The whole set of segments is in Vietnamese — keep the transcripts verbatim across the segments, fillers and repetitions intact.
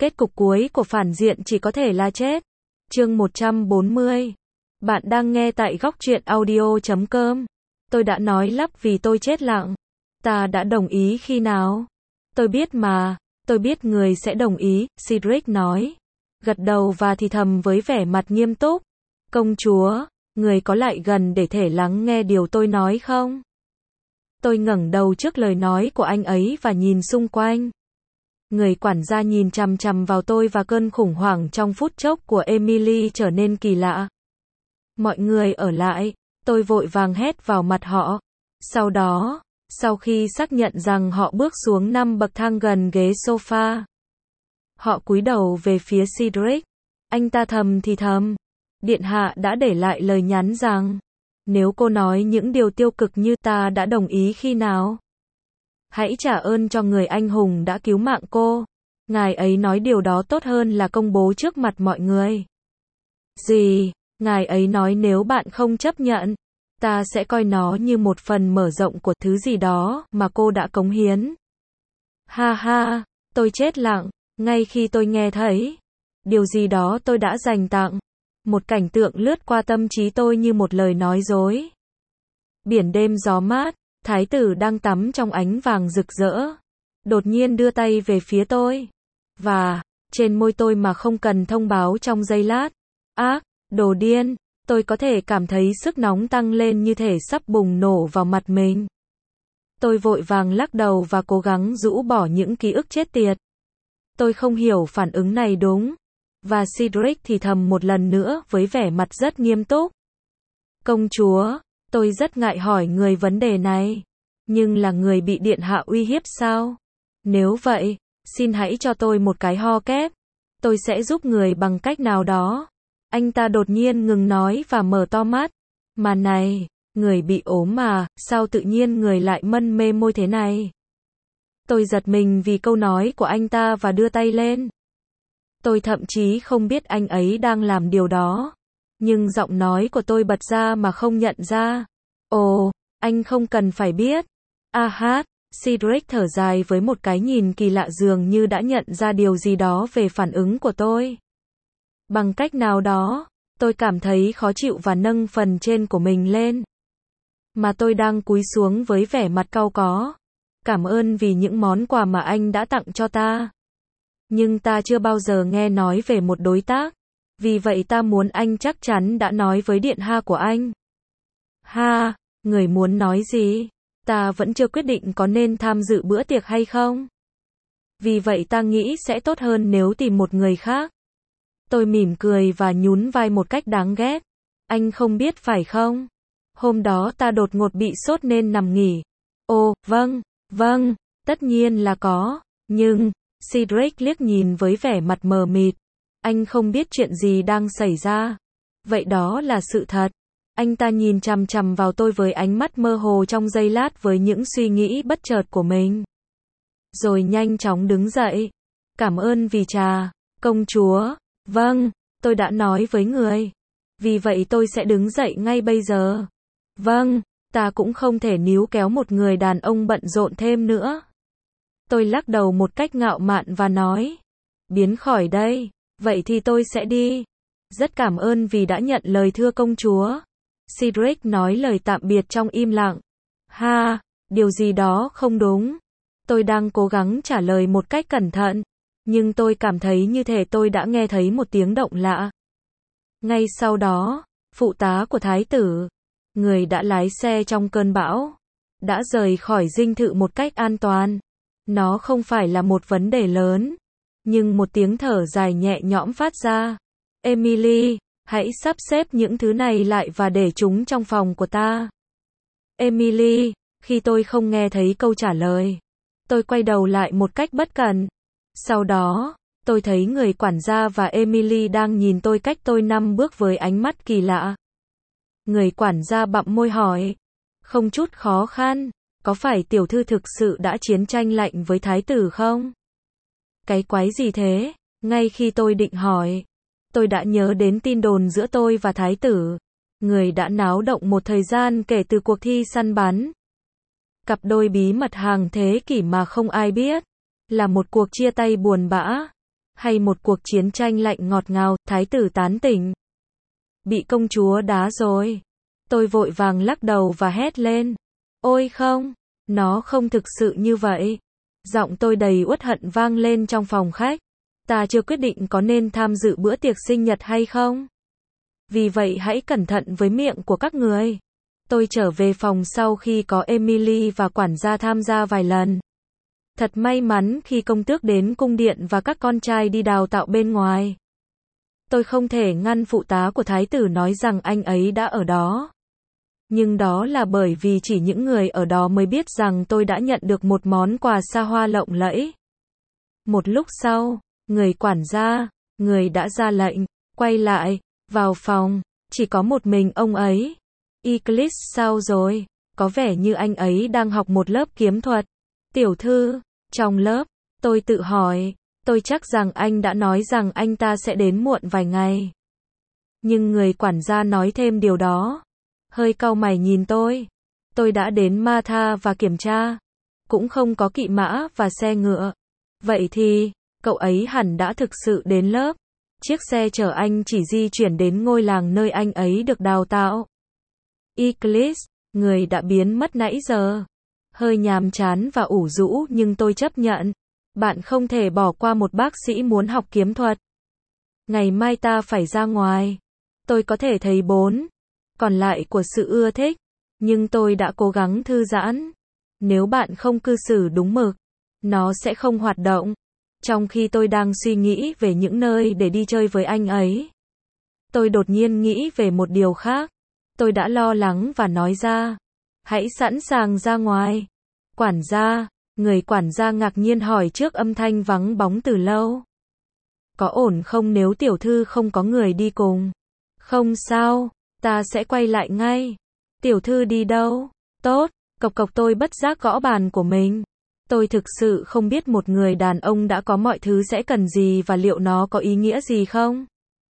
Kết cục cuối của phản diện chỉ có thể là chết. Chương một trăm bốn mươi. Bạn đang nghe tại góc truyện audio chấm com. Tôi đã nói lắp vì tôi chết lặng. Ta đã đồng ý khi nào? Tôi biết mà, tôi biết người sẽ đồng ý, Cedric nói. Gật đầu và thì thầm với vẻ mặt nghiêm túc. Công chúa, người có lại gần để thể lắng nghe điều tôi nói không? Tôi ngẩng đầu trước lời nói của anh ấy và nhìn xung quanh. Người quản gia nhìn chằm chằm vào tôi và cơn khủng hoảng trong phút chốc của Emily trở nên kỳ lạ. Mọi người ở lại, tôi vội vàng hét vào mặt họ. Sau đó, sau khi xác nhận rằng họ bước xuống năm bậc thang gần ghế sofa, họ cúi đầu về phía Cedric. Anh ta thầm thì thầm. Điện hạ đã để lại lời nhắn rằng, nếu cô nói những điều tiêu cực như ta đã đồng ý khi nào, hãy trả ơn cho người anh hùng đã cứu mạng cô. Ngài ấy nói điều đó tốt hơn là công bố trước mặt mọi người. Gì? Ngài ấy nói nếu bạn không chấp nhận, ta sẽ coi nó như một phần mở rộng của thứ gì đó mà cô đã cống hiến. Ha ha, tôi chết lặng, ngay khi tôi nghe thấy điều gì đó tôi đã dành tặng. Một cảnh tượng lướt qua tâm trí tôi như một lời nói dối. Biển đêm gió mát, thái tử đang tắm trong ánh vàng rực rỡ. Đột nhiên đưa tay về phía tôi. Và, trên môi tôi mà không cần thông báo trong giây lát. Ác, đồ điên, tôi có thể cảm thấy sức nóng tăng lên như thể sắp bùng nổ vào mặt mình. Tôi vội vàng lắc đầu và cố gắng rũ bỏ những ký ức chết tiệt. Tôi không hiểu phản ứng này đúng. Và Cedric thì thầm một lần nữa với vẻ mặt rất nghiêm túc. Công chúa, tôi rất ngại hỏi người vấn đề này. Nhưng là người bị điện hạ uy hiếp sao? Nếu vậy, xin hãy cho tôi một cái ho kép. Tôi sẽ giúp người bằng cách nào đó. Anh ta đột nhiên ngừng nói và mở to mắt. Mà này, người bị ốm mà, sao tự nhiên người lại mân mê môi thế này? Tôi giật mình vì câu nói của anh ta và đưa tay lên. Tôi thậm chí không biết anh ấy đang làm điều đó. Nhưng giọng nói của tôi bật ra mà không nhận ra. Ồ, anh không cần phải biết. A hát, Cedric thở dài với một cái nhìn kỳ lạ dường như đã nhận ra điều gì đó về phản ứng của tôi. Bằng cách nào đó, tôi cảm thấy khó chịu và nâng phần trên của mình lên. Mà tôi đang cúi xuống với vẻ mặt cau có. Cảm ơn vì những món quà mà anh đã tặng cho ta. Nhưng ta chưa bao giờ nghe nói về một đối tác. Vì vậy ta muốn anh chắc chắn đã nói với điện hạ của anh. Ha, người muốn nói gì? Ta vẫn chưa quyết định có nên tham dự bữa tiệc hay không. Vì vậy ta nghĩ sẽ tốt hơn nếu tìm một người khác. Tôi mỉm cười và nhún vai một cách đáng ghét. Anh không biết phải không? Hôm đó ta đột ngột bị sốt nên nằm nghỉ. Ồ, vâng, vâng, tất nhiên là có. Nhưng, Cedric liếc nhìn với vẻ mặt mờ mịt. Anh không biết chuyện gì đang xảy ra. Vậy đó là sự thật. Anh ta nhìn chằm chằm vào tôi với ánh mắt mơ hồ trong giây lát với những suy nghĩ bất chợt của mình. Rồi nhanh chóng đứng dậy. Cảm ơn vì trà, công chúa. Vâng, tôi đã nói với người. Vì vậy tôi sẽ đứng dậy ngay bây giờ. Vâng, ta cũng không thể níu kéo một người đàn ông bận rộn thêm nữa. Tôi lắc đầu một cách ngạo mạn và nói. Biến khỏi đây, vậy thì tôi sẽ đi. Rất cảm ơn vì đã nhận lời thưa công chúa. Cedric nói lời tạm biệt trong im lặng. Ha, điều gì đó không đúng. Tôi đang cố gắng trả lời một cách cẩn thận. Nhưng tôi cảm thấy như thể tôi đã nghe thấy một tiếng động lạ. Ngay sau đó, phụ tá của thái tử, người đã lái xe trong cơn bão, đã rời khỏi dinh thự một cách an toàn. Nó không phải là một vấn đề lớn. Nhưng một tiếng thở dài nhẹ nhõm phát ra. Emily, hãy sắp xếp những thứ này lại và để chúng trong phòng của ta. Emily, khi tôi không nghe thấy câu trả lời, tôi quay đầu lại một cách bất cẩn. Sau đó, tôi thấy người quản gia và Emily đang nhìn tôi cách tôi năm bước với ánh mắt kỳ lạ. Người quản gia bặm môi hỏi. Không chút khó khăn, có phải tiểu thư thực sự đã chiến tranh lạnh với thái tử không? Cái quái gì thế? Ngay khi tôi định hỏi, tôi đã nhớ đến tin đồn giữa tôi và thái tử. Người đã náo động một thời gian kể từ cuộc thi săn bắn. Cặp đôi bí mật hàng thế kỷ mà không ai biết. Là một cuộc chia tay buồn bã. Hay một cuộc chiến tranh lạnh ngọt ngào, thái tử tán tỉnh. Bị công chúa đá rồi. Tôi vội vàng lắc đầu và hét lên. Ôi không, nó không thực sự như vậy. Giọng tôi đầy uất hận vang lên trong phòng khách. Ta chưa quyết định có nên tham dự bữa tiệc sinh nhật hay không. Vì vậy hãy cẩn thận với miệng của các người. Tôi trở về phòng sau khi có Emily và quản gia tham gia vài lần. Thật may mắn khi công tước đến cung điện và các con trai đi đào tạo bên ngoài. Tôi không thể ngăn phụ tá của thái tử nói rằng anh ấy đã ở đó. Nhưng đó là bởi vì chỉ những người ở đó mới biết rằng tôi đã nhận được một món quà xa hoa lộng lẫy. Một lúc sau, người quản gia, người đã ra lệnh, quay lại, vào phòng, chỉ có một mình ông ấy. Eclipse sao rồi? Có vẻ như anh ấy đang học một lớp kiếm thuật. Tiểu thư, trong lớp, tôi tự hỏi, tôi chắc rằng anh đã nói rằng anh ta sẽ đến muộn vài ngày. Nhưng người quản gia nói thêm điều đó. Hơi cau mày nhìn tôi. Tôi đã đến Martha và kiểm tra. Cũng không có kỵ mã và xe ngựa. Vậy thì, cậu ấy hẳn đã thực sự đến lớp. Chiếc xe chở anh chỉ di chuyển đến ngôi làng nơi anh ấy được đào tạo. Eclipse, người đã biến mất nãy giờ. Hơi nhàm chán và ủ rũ nhưng tôi chấp nhận. Bạn không thể bỏ qua một bác sĩ muốn học kiếm thuật. Ngày mai ta phải ra ngoài. Tôi có thể thấy bốn còn lại của sự ưa thích. Nhưng tôi đã cố gắng thư giãn. Nếu bạn không cư xử đúng mực, nó sẽ không hoạt động. Trong khi tôi đang suy nghĩ về những nơi để đi chơi với anh ấy, tôi đột nhiên nghĩ về một điều khác. Tôi đã lo lắng và nói ra. Hãy sẵn sàng ra ngoài. Quản gia, người quản gia ngạc nhiên hỏi trước âm thanh vắng bóng từ lâu. Có ổn không nếu tiểu thư không có người đi cùng? Không sao, ta sẽ quay lại ngay. Tiểu thư đi đâu? Tốt, cộc cộc tôi bất giác gõ bàn của mình. Tôi thực sự không biết một người đàn ông đã có mọi thứ sẽ cần gì và liệu nó có ý nghĩa gì không?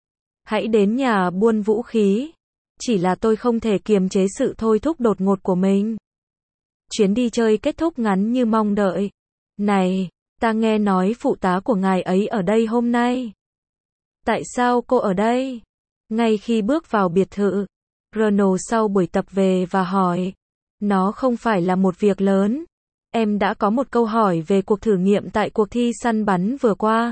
Hãy đến nhà buôn vũ khí. Chỉ là tôi không thể kiềm chế sự thôi thúc đột ngột của mình. Chuyến đi chơi kết thúc ngắn như mong đợi. Này, ta nghe nói phụ tá của ngài ấy ở đây hôm nay. Tại sao cô ở đây? Ngay khi bước vào biệt thự, Ronald sau buổi tập về và hỏi. Nó không phải là một việc lớn. Em đã có một câu hỏi về cuộc thử nghiệm tại cuộc thi săn bắn vừa qua.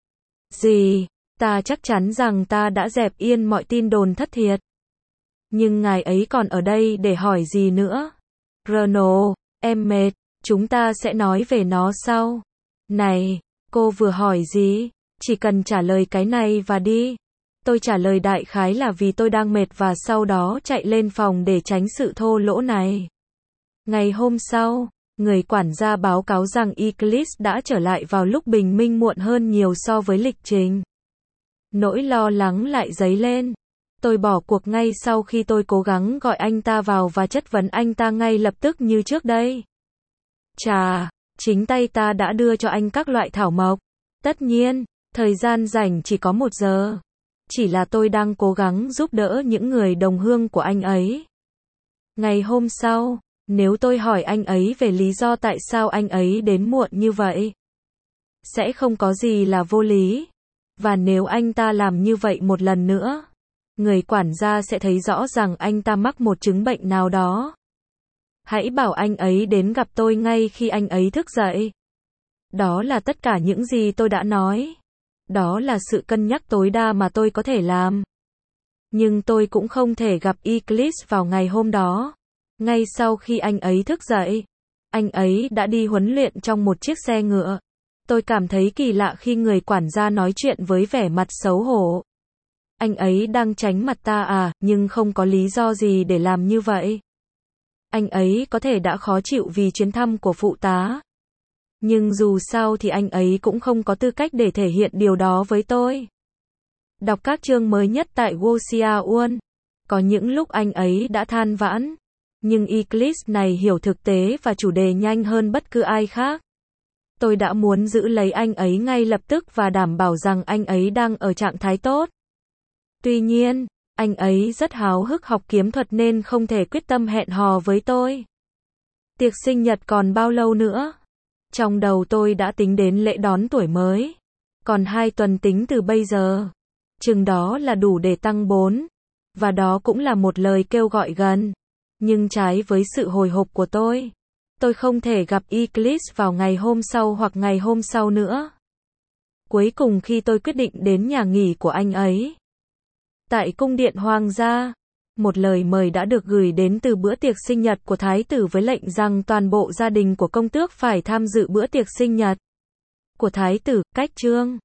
Gì? Ta chắc chắn rằng ta đã dẹp yên mọi tin đồn thất thiệt. Nhưng ngài ấy còn ở đây để hỏi gì nữa? Ronald, em mệt, chúng ta sẽ nói về nó sau. Này, cô vừa hỏi gì? Chỉ cần trả lời cái này và đi. Tôi trả lời đại khái là vì tôi đang mệt và sau đó chạy lên phòng để tránh sự thô lỗ này. Ngày hôm sau, người quản gia báo cáo rằng Eclipse đã trở lại vào lúc bình minh muộn hơn nhiều so với lịch trình. Nỗi lo lắng lại dấy lên. Tôi bỏ cuộc ngay sau khi tôi cố gắng gọi anh ta vào và chất vấn anh ta ngay lập tức như trước đây. Chà, chính tay ta đã đưa cho anh các loại thảo mộc. Tất nhiên, thời gian rảnh chỉ có một giờ. Chỉ là tôi đang cố gắng giúp đỡ những người đồng hương của anh ấy. Ngày hôm sau, nếu tôi hỏi anh ấy về lý do tại sao anh ấy đến muộn như vậy, sẽ không có gì là vô lý. Và nếu anh ta làm như vậy một lần nữa, người quản gia sẽ thấy rõ rằng anh ta mắc một chứng bệnh nào đó. Hãy bảo anh ấy đến gặp tôi ngay khi anh ấy thức dậy. Đó là tất cả những gì tôi đã nói. Đó là sự cân nhắc tối đa mà tôi có thể làm. Nhưng tôi cũng không thể gặp Eclipse vào ngày hôm đó. Ngay sau khi anh ấy thức dậy, anh ấy đã đi huấn luyện trong một chiếc xe ngựa. Tôi cảm thấy kỳ lạ khi người quản gia nói chuyện với vẻ mặt xấu hổ. Anh ấy đang tránh mặt ta à, nhưng không có lý do gì để làm như vậy. Anh ấy có thể đã khó chịu vì chuyến thăm của phụ tá. Nhưng dù sao thì anh ấy cũng không có tư cách để thể hiện điều đó với tôi. Đọc các chương mới nhất tại Wosia Won. Có những lúc anh ấy đã than vãn. Nhưng Eclipse này hiểu thực tế và chủ đề nhanh hơn bất cứ ai khác. Tôi đã muốn giữ lấy anh ấy ngay lập tức và đảm bảo rằng anh ấy đang ở trạng thái tốt. Tuy nhiên, anh ấy rất háo hức học kiếm thuật nên không thể quyết tâm hẹn hò với tôi. Tiệc sinh nhật còn bao lâu nữa? Trong đầu tôi đã tính đến lễ đón tuổi mới. Còn hai tuần tính từ bây giờ. Chừng đó là đủ để tăng bốn. Và đó cũng là một lời kêu gọi gần. Nhưng trái với sự hồi hộp của tôi, tôi không thể gặp Eclipse vào ngày hôm sau hoặc ngày hôm sau nữa. Cuối cùng khi tôi quyết định đến nhà nghỉ của anh ấy, tại cung điện hoàng gia, một lời mời đã được gửi đến từ bữa tiệc sinh nhật của thái tử với lệnh rằng toàn bộ gia đình của công tước phải tham dự bữa tiệc sinh nhật của thái tử. Cách chương